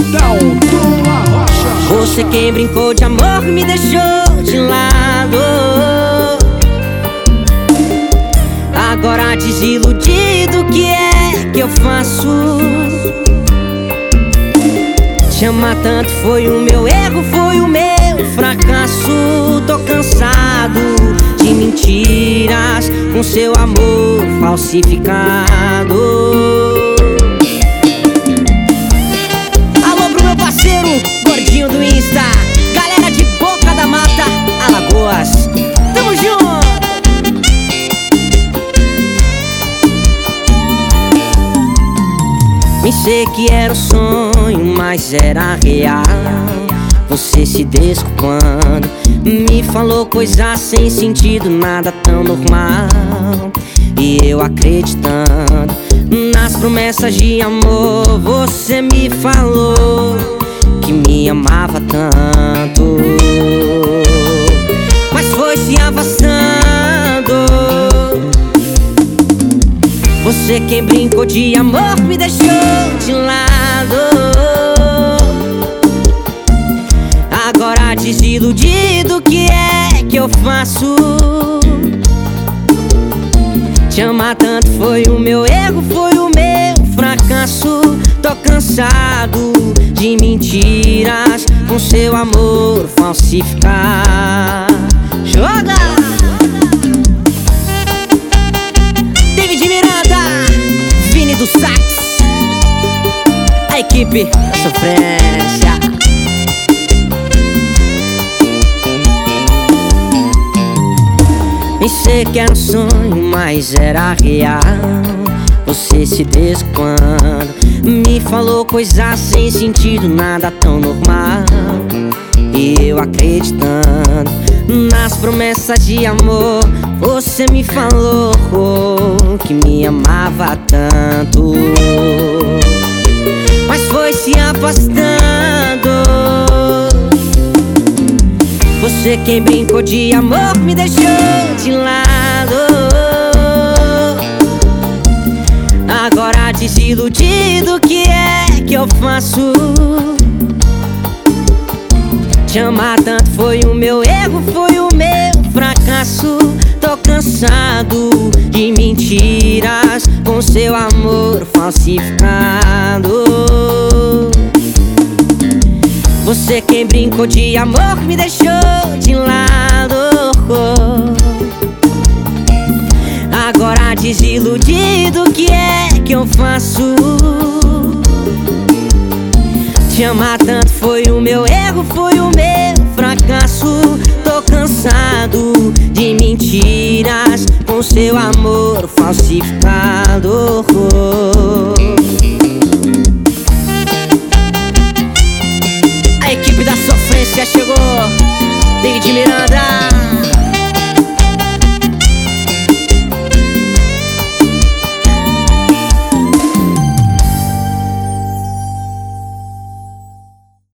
Paredão do Arrocha. Você quem brincou de amor me deixou de lado. Agora desiludido, o que é que eu faço? Te amar tanto foi o meu erro, foi o meu fracasso. Tô cansado de mentiras com seu amor falsificado. Alô pro meu parceiro gordinho do Insta, galera de Boca da Mata, Alagoas, tamo junto! Pensei que era um sonho, mas era real. Você se desculpando, me falou coisas sem sentido, nada tão normal. E eu acreditando nas promessas de amor. Você me falou que me amava tanto, mas foi se afastando. Você quem brincou de amor me deixou de lado. Agora desiludido, o que é que eu faço? Te amar tanto foi o meu erro, foi o meu fracasso. Tô cansado de mentiras com seu amor falsificar. Joga! Do sax, a equipe da sofrência. Pensei que era um sonho, mas era real. Você se desculpando, me falou coisas sem sentido, nada tão normal. E eu acreditando nas promessas de amor. Você me falou que me amava tanto, mas foi se afastando. Você quem brincou de amor me deixou de lado. Agora desiludido, o que é que eu faço? Te amar tanto foi o meu erro, foi o meu fracasso. Tô cansado de mentiras com seu amor falsificado. Você quem brincou de amor me deixou de lado. Agora desiludido, o que é que eu faço? Te amar tanto foi o meu erro, foi o meu fracasso. Tô cansado de mentiras com seu amor falsificado. A equipe da sofrência chegou, David Miranda.